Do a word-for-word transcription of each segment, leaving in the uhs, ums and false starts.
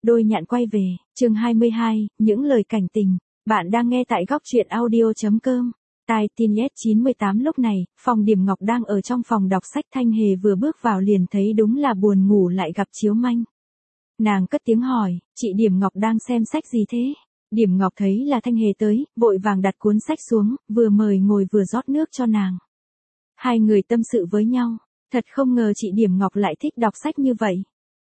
Đôi nhạn quay về, chương hai mươi hai, những lời cảnh tình. Bạn đang nghe tại góc truyện audio.com. Tai tin S chín mươi tám. Lúc này, phòng Điểm Ngọc đang ở trong phòng đọc sách. Thanh Hề vừa bước vào liền thấy đúng là buồn ngủ lại gặp chiếu manh. Nàng cất tiếng hỏi, chị Điểm Ngọc đang xem sách gì thế? Điểm Ngọc thấy là Thanh Hề tới, vội vàng đặt cuốn sách xuống, vừa mời ngồi vừa rót nước cho nàng. Hai người tâm sự với nhau, thật không ngờ chị Điểm Ngọc lại thích đọc sách như vậy.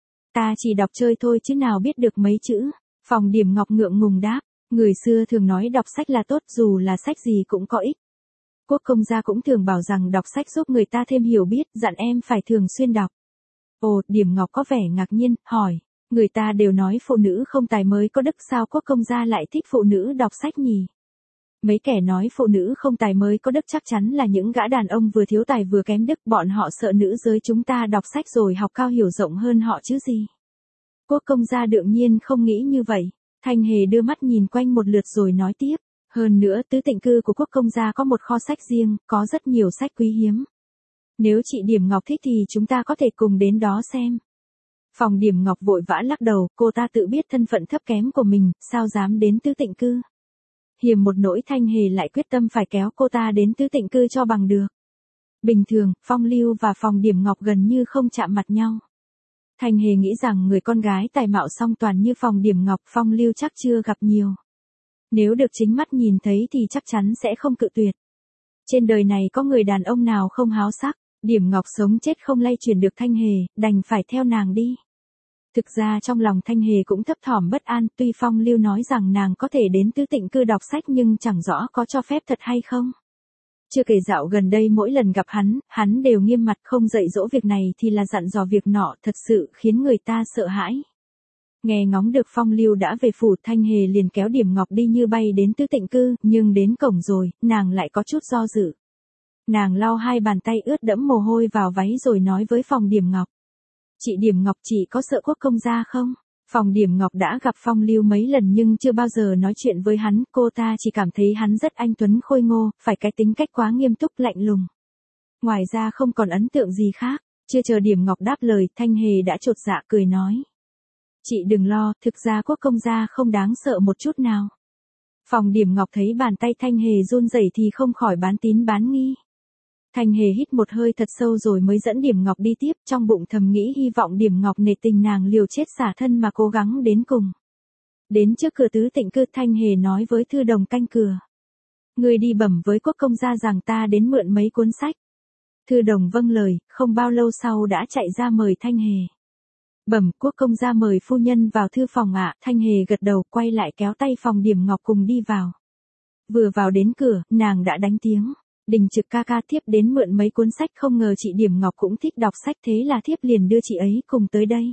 Ta chỉ đọc chơi thôi chứ nào biết được mấy chữ. Phòng Điểm Ngọc ngượng ngùng đáp, người xưa thường nói đọc sách là tốt, dù là sách gì cũng có ích. Quốc công gia cũng thường bảo rằng đọc sách giúp người ta thêm hiểu biết, dặn em phải thường xuyên đọc. Ồ, Điểm Ngọc có vẻ ngạc nhiên, hỏi, người ta đều nói phụ nữ không tài mới có đức, sao quốc công gia lại thích phụ nữ đọc sách nhỉ? Mấy kẻ nói phụ nữ không tài mới có đức chắc chắn là những gã đàn ông vừa thiếu tài vừa kém đức, bọn họ sợ nữ giới chúng ta đọc sách rồi học cao hiểu rộng hơn họ chứ gì. Quốc công gia đương nhiên không nghĩ như vậy. Thanh Hề đưa mắt nhìn quanh một lượt rồi nói tiếp, hơn nữa tứ tịnh cư của quốc công gia có một kho sách riêng, có rất nhiều sách quý hiếm. Nếu chị Điểm Ngọc thích thì chúng ta có thể cùng đến đó xem. Phòng Điểm Ngọc vội vã lắc đầu, cô ta tự biết thân phận thấp kém của mình, sao dám đến tứ tịnh cư. Hiềm một nỗi Thanh Hề lại quyết tâm phải kéo cô ta đến tứ tịnh cư cho bằng được. Bình thường, Phong Lưu và Phòng Điểm Ngọc gần như không chạm mặt nhau. Thanh Hề nghĩ rằng người con gái tài mạo song toàn như Phòng Điểm Ngọc, Phong Lưu chắc chưa gặp nhiều. Nếu được chính mắt nhìn thấy thì chắc chắn sẽ không cự tuyệt. Trên đời này có người đàn ông nào không háo sắc, Điểm Ngọc sống chết không lay chuyển được Thanh Hề, đành phải theo nàng đi. Thực ra trong lòng Thanh Hề cũng thấp thỏm bất an, tuy Phong Lưu nói rằng nàng có thể đến tứ tịnh cư đọc sách nhưng chẳng rõ có cho phép thật hay không. Chưa kể dạo gần đây mỗi lần gặp hắn, hắn đều nghiêm mặt không dạy dỗ việc này thì là dặn dò việc nọ, thật sự khiến người ta sợ hãi. Nghe ngóng được Phong Lưu đã về phủ, Thanh Hề liền kéo Điểm Ngọc đi như bay đến tứ tịnh cư, nhưng đến cổng rồi, nàng lại có chút do dự. Nàng lau hai bàn tay ướt đẫm mồ hôi vào váy rồi nói với Phòng Điểm Ngọc. Chị Điểm Ngọc, chị có sợ quốc công gia không? Phòng Điểm Ngọc đã gặp Phong Lưu mấy lần nhưng chưa bao giờ nói chuyện với hắn, cô ta chỉ cảm thấy hắn rất anh tuấn khôi ngô, phải cái tính cách quá nghiêm túc lạnh lùng. Ngoài ra không còn ấn tượng gì khác. Chưa chờ Điểm Ngọc đáp lời, Thanh Hề đã chột dạ cười nói. Chị đừng lo, thực ra quốc công gia không đáng sợ một chút nào. Phòng Điểm Ngọc thấy bàn tay Thanh Hề run rẩy thì không khỏi bán tín bán nghi. Thanh Hề hít một hơi thật sâu rồi mới dẫn Điểm Ngọc đi tiếp, trong bụng thầm nghĩ hy vọng Điểm Ngọc nể tình nàng liều chết xả thân mà cố gắng đến cùng. Đến trước cửa tứ tịnh cư, Thanh Hề nói với thư đồng canh cửa. Người đi bẩm với quốc công gia rằng ta đến mượn mấy cuốn sách. Thư đồng vâng lời, không bao lâu sau đã chạy ra mời Thanh Hề. Bẩm, quốc công gia mời phu nhân vào thư phòng ạ. Thanh Hề gật đầu, quay lại kéo tay Phòng Điểm Ngọc cùng đi vào. Vừa vào đến cửa, nàng đã đánh tiếng. Đình Trực ca ca, thiếp đến mượn mấy cuốn sách, không ngờ chị Điểm Ngọc cũng thích đọc sách, thế là thiếp liền đưa chị ấy cùng tới đây.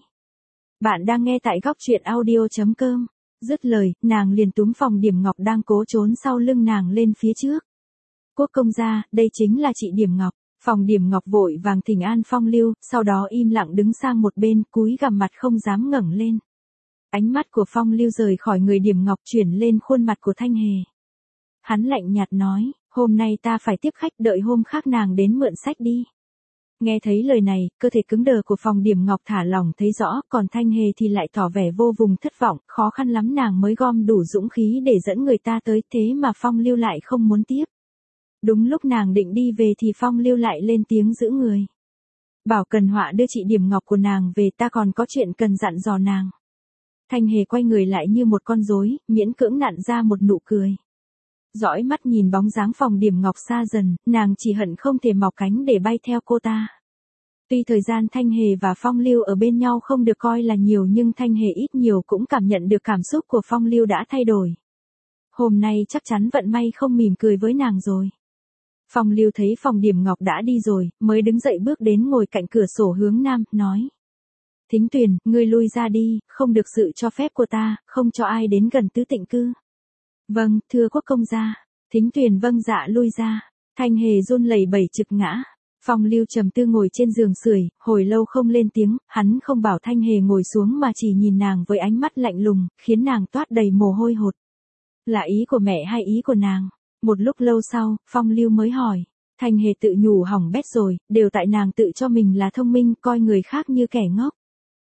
Bạn đang nghe tại góc truyện audio.com. Dứt lời, nàng liền túm Phòng Điểm Ngọc đang cố trốn sau lưng nàng lên phía trước. Quốc công gia, đây chính là chị Điểm Ngọc. Phòng Điểm Ngọc vội vàng thỉnh an Phong Lưu, sau đó im lặng đứng sang một bên, cúi gằm mặt không dám ngẩng lên. Ánh mắt của Phong Lưu rời khỏi người Điểm Ngọc chuyển lên khuôn mặt của Thanh Hề. Hắn lạnh nhạt nói, hôm nay ta phải tiếp khách, đợi hôm khác nàng đến mượn sách đi. Nghe thấy lời này, cơ thể cứng đờ của Phòng Điểm Ngọc thả lỏng thấy rõ, còn Thanh Hề thì lại tỏ vẻ vô vùng thất vọng, khó khăn lắm nàng mới gom đủ dũng khí để dẫn người ta tới, thế mà Phong Lưu lại không muốn tiếp. Đúng lúc nàng định đi về thì Phong Lưu lại lên tiếng giữ người. Bảo Cần Họa đưa chị Điểm Ngọc của nàng về, ta còn có chuyện cần dặn dò nàng. Thanh Hề quay người lại như một con rối, miễn cưỡng nặn ra một nụ cười. Dõi mắt nhìn bóng dáng Phòng Điểm Ngọc xa dần, nàng chỉ hận không thể mọc cánh để bay theo cô ta. Tuy thời gian Thanh Hề và Phong Lưu ở bên nhau không được coi là nhiều nhưng Thanh Hề ít nhiều cũng cảm nhận được cảm xúc của Phong Lưu đã thay đổi. Hôm nay chắc chắn vận may không mỉm cười với nàng rồi. Phong Lưu thấy Phòng Điểm Ngọc đã đi rồi, mới đứng dậy bước đến ngồi cạnh cửa sổ hướng nam, nói. Thính Tuyền, ngươi lui ra đi, không được sự cho phép của ta, không cho ai đến gần tứ tịnh cư. Vâng, thưa quốc công gia. Thính Tuyền vâng dạ lui ra. Thanh Hề run lẩy bẩy trực ngã. Phong Lưu trầm tư ngồi trên giường sưởi, hồi lâu không lên tiếng, hắn không bảo Thanh Hề ngồi xuống mà chỉ nhìn nàng với ánh mắt lạnh lùng, khiến nàng toát đầy mồ hôi hột. Là ý của mẹ hay ý của nàng? Một lúc lâu sau, Phong Lưu mới hỏi. Thanh Hề tự nhủ hỏng bét rồi, đều tại nàng tự cho mình là thông minh, coi người khác như kẻ ngốc.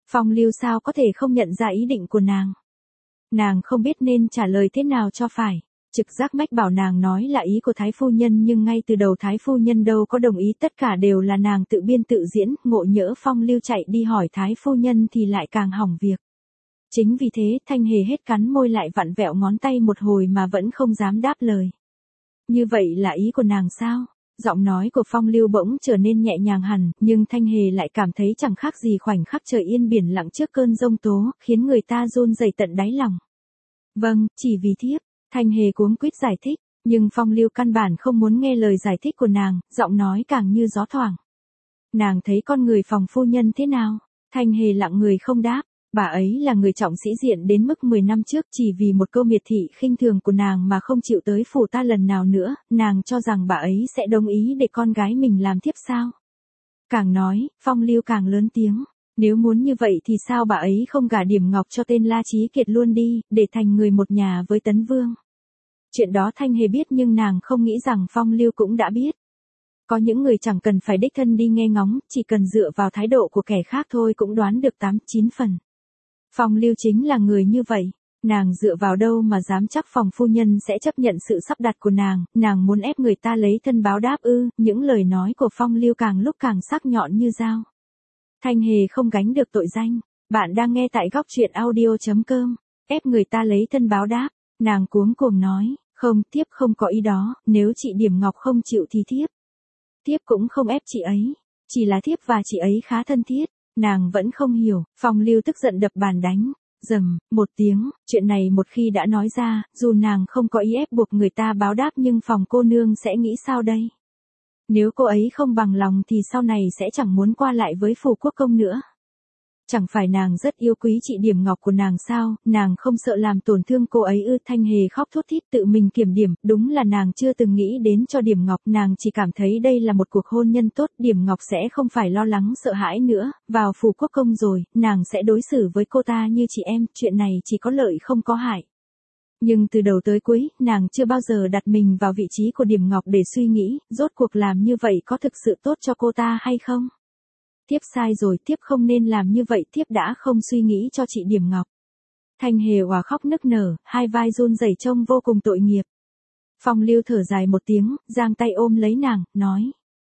Phong Lưu sao có thể không nhận ra ý định của nàng. Nàng không biết nên trả lời thế nào cho phải. Trực giác mách bảo nàng nói là ý của Thái Phu Nhân, nhưng ngay từ đầu Thái Phu Nhân đâu có đồng ý, tất cả đều là nàng tự biên tự diễn, ngộ nhỡ Phong Lưu chạy đi hỏi Thái Phu Nhân thì lại càng hỏng việc. Chính vì thế Thanh Hề hết cắn môi lại vặn vẹo ngón tay một hồi mà vẫn không dám đáp lời. Như vậy là ý của nàng sao? Giọng nói của Phong Lưu bỗng trở nên nhẹ nhàng hẳn, nhưng Thanh Hề lại cảm thấy chẳng khác gì khoảnh khắc trời yên biển lặng trước cơn giông tố, khiến người ta run rẩy tận đáy lòng. Vâng, chỉ vì thiếp. Thanh Hề cuống quýt giải thích, nhưng Phong Lưu căn bản không muốn nghe lời giải thích của nàng, giọng nói càng như gió thoảng. Nàng thấy con người phòng phu nhân thế nào? Thanh Hề lặng người không đáp. Bà ấy là người trọng sĩ diện đến mức mười năm trước, chỉ vì một câu miệt thị khinh thường của nàng mà không chịu tới phủ ta lần nào nữa, nàng cho rằng bà ấy sẽ đồng ý để con gái mình làm thiếp sao? Càng nói, Phong Lưu càng lớn tiếng, nếu muốn như vậy thì sao bà ấy không gả Điểm Ngọc cho tên La Chí Kiệt luôn đi, để thành người một nhà với Tấn Vương. Chuyện đó Thanh Hề biết, nhưng nàng không nghĩ rằng Phong Lưu cũng đã biết. Có những người chẳng cần phải đích thân đi nghe ngóng, chỉ cần dựa vào thái độ của kẻ khác thôi cũng đoán được tám, chín phần. Phong Lưu chính là người như vậy, nàng dựa vào đâu mà dám chắc phòng phu nhân sẽ chấp nhận sự sắp đặt của nàng, nàng muốn ép người ta lấy thân báo đáp ư? Những lời nói của Phong Lưu càng lúc càng sắc nhọn như dao. Thanh Hề không gánh được tội danh, bạn đang nghe tại góc truyện audio chấm com, ép người ta lấy thân báo đáp, nàng cuống cuồng nói, không, thiếp không có ý đó, nếu chị Điểm Ngọc không chịu thì thiếp. Thiếp cũng không ép chị ấy, chỉ là thiếp và chị ấy khá thân thiết. Nàng vẫn không hiểu, Phong Lưu tức giận đập bàn đánh, rầm, một tiếng, chuyện này một khi đã nói ra, dù nàng không có ý ép buộc người ta báo đáp nhưng phòng cô nương sẽ nghĩ sao đây? Nếu cô ấy không bằng lòng thì sau này sẽ chẳng muốn qua lại với phủ quốc công nữa. Chẳng phải nàng rất yêu quý chị Điểm Ngọc của nàng sao, nàng không sợ làm tổn thương cô ấy ư? Thanh Hề khóc thút thít tự mình kiểm điểm, đúng là nàng chưa từng nghĩ đến cho Điểm Ngọc, nàng chỉ cảm thấy đây là một cuộc hôn nhân tốt, Điểm Ngọc sẽ không phải lo lắng sợ hãi nữa, vào phủ quốc công rồi, nàng sẽ đối xử với cô ta như chị em, chuyện này chỉ có lợi không có hại. Nhưng từ đầu tới cuối, nàng chưa bao giờ đặt mình vào vị trí của Điểm Ngọc để suy nghĩ, rốt cuộc làm như vậy có thực sự tốt cho cô ta hay không? Thiếp sai rồi, thiếp không nên làm như vậy, thiếp đã không suy nghĩ cho chị Điểm Ngọc. Thanh Hề òa khóc nức nở, hai vai run rẩy trông vô cùng tội nghiệp. Phong Lưu thở dài một tiếng, giang tay ôm lấy nàng, nói.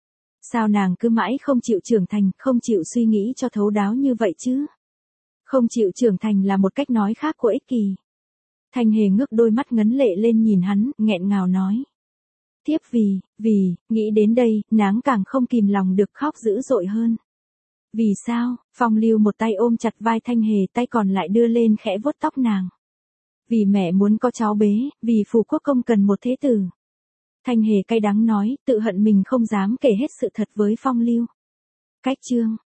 Sao nàng cứ mãi không chịu trưởng thành, không chịu suy nghĩ cho thấu đáo như vậy chứ? Không chịu trưởng thành là một cách nói khác của ích kỳ. Thanh Hề ngước đôi mắt ngấn lệ lên nhìn hắn, nghẹn ngào nói. Thiếp vì, vì, nghĩ đến đây, nàng càng không kìm lòng được khóc dữ dội hơn. Vì sao? Phong Lưu một tay ôm chặt vai Thanh Hề, tay còn lại đưa lên khẽ vuốt tóc nàng. Vì mẹ muốn có cháu bế, vì phủ quốc công cần một thế tử. Thanh Hề cay đắng nói, tự hận mình không dám kể hết sự thật với Phong Lưu. Cách chương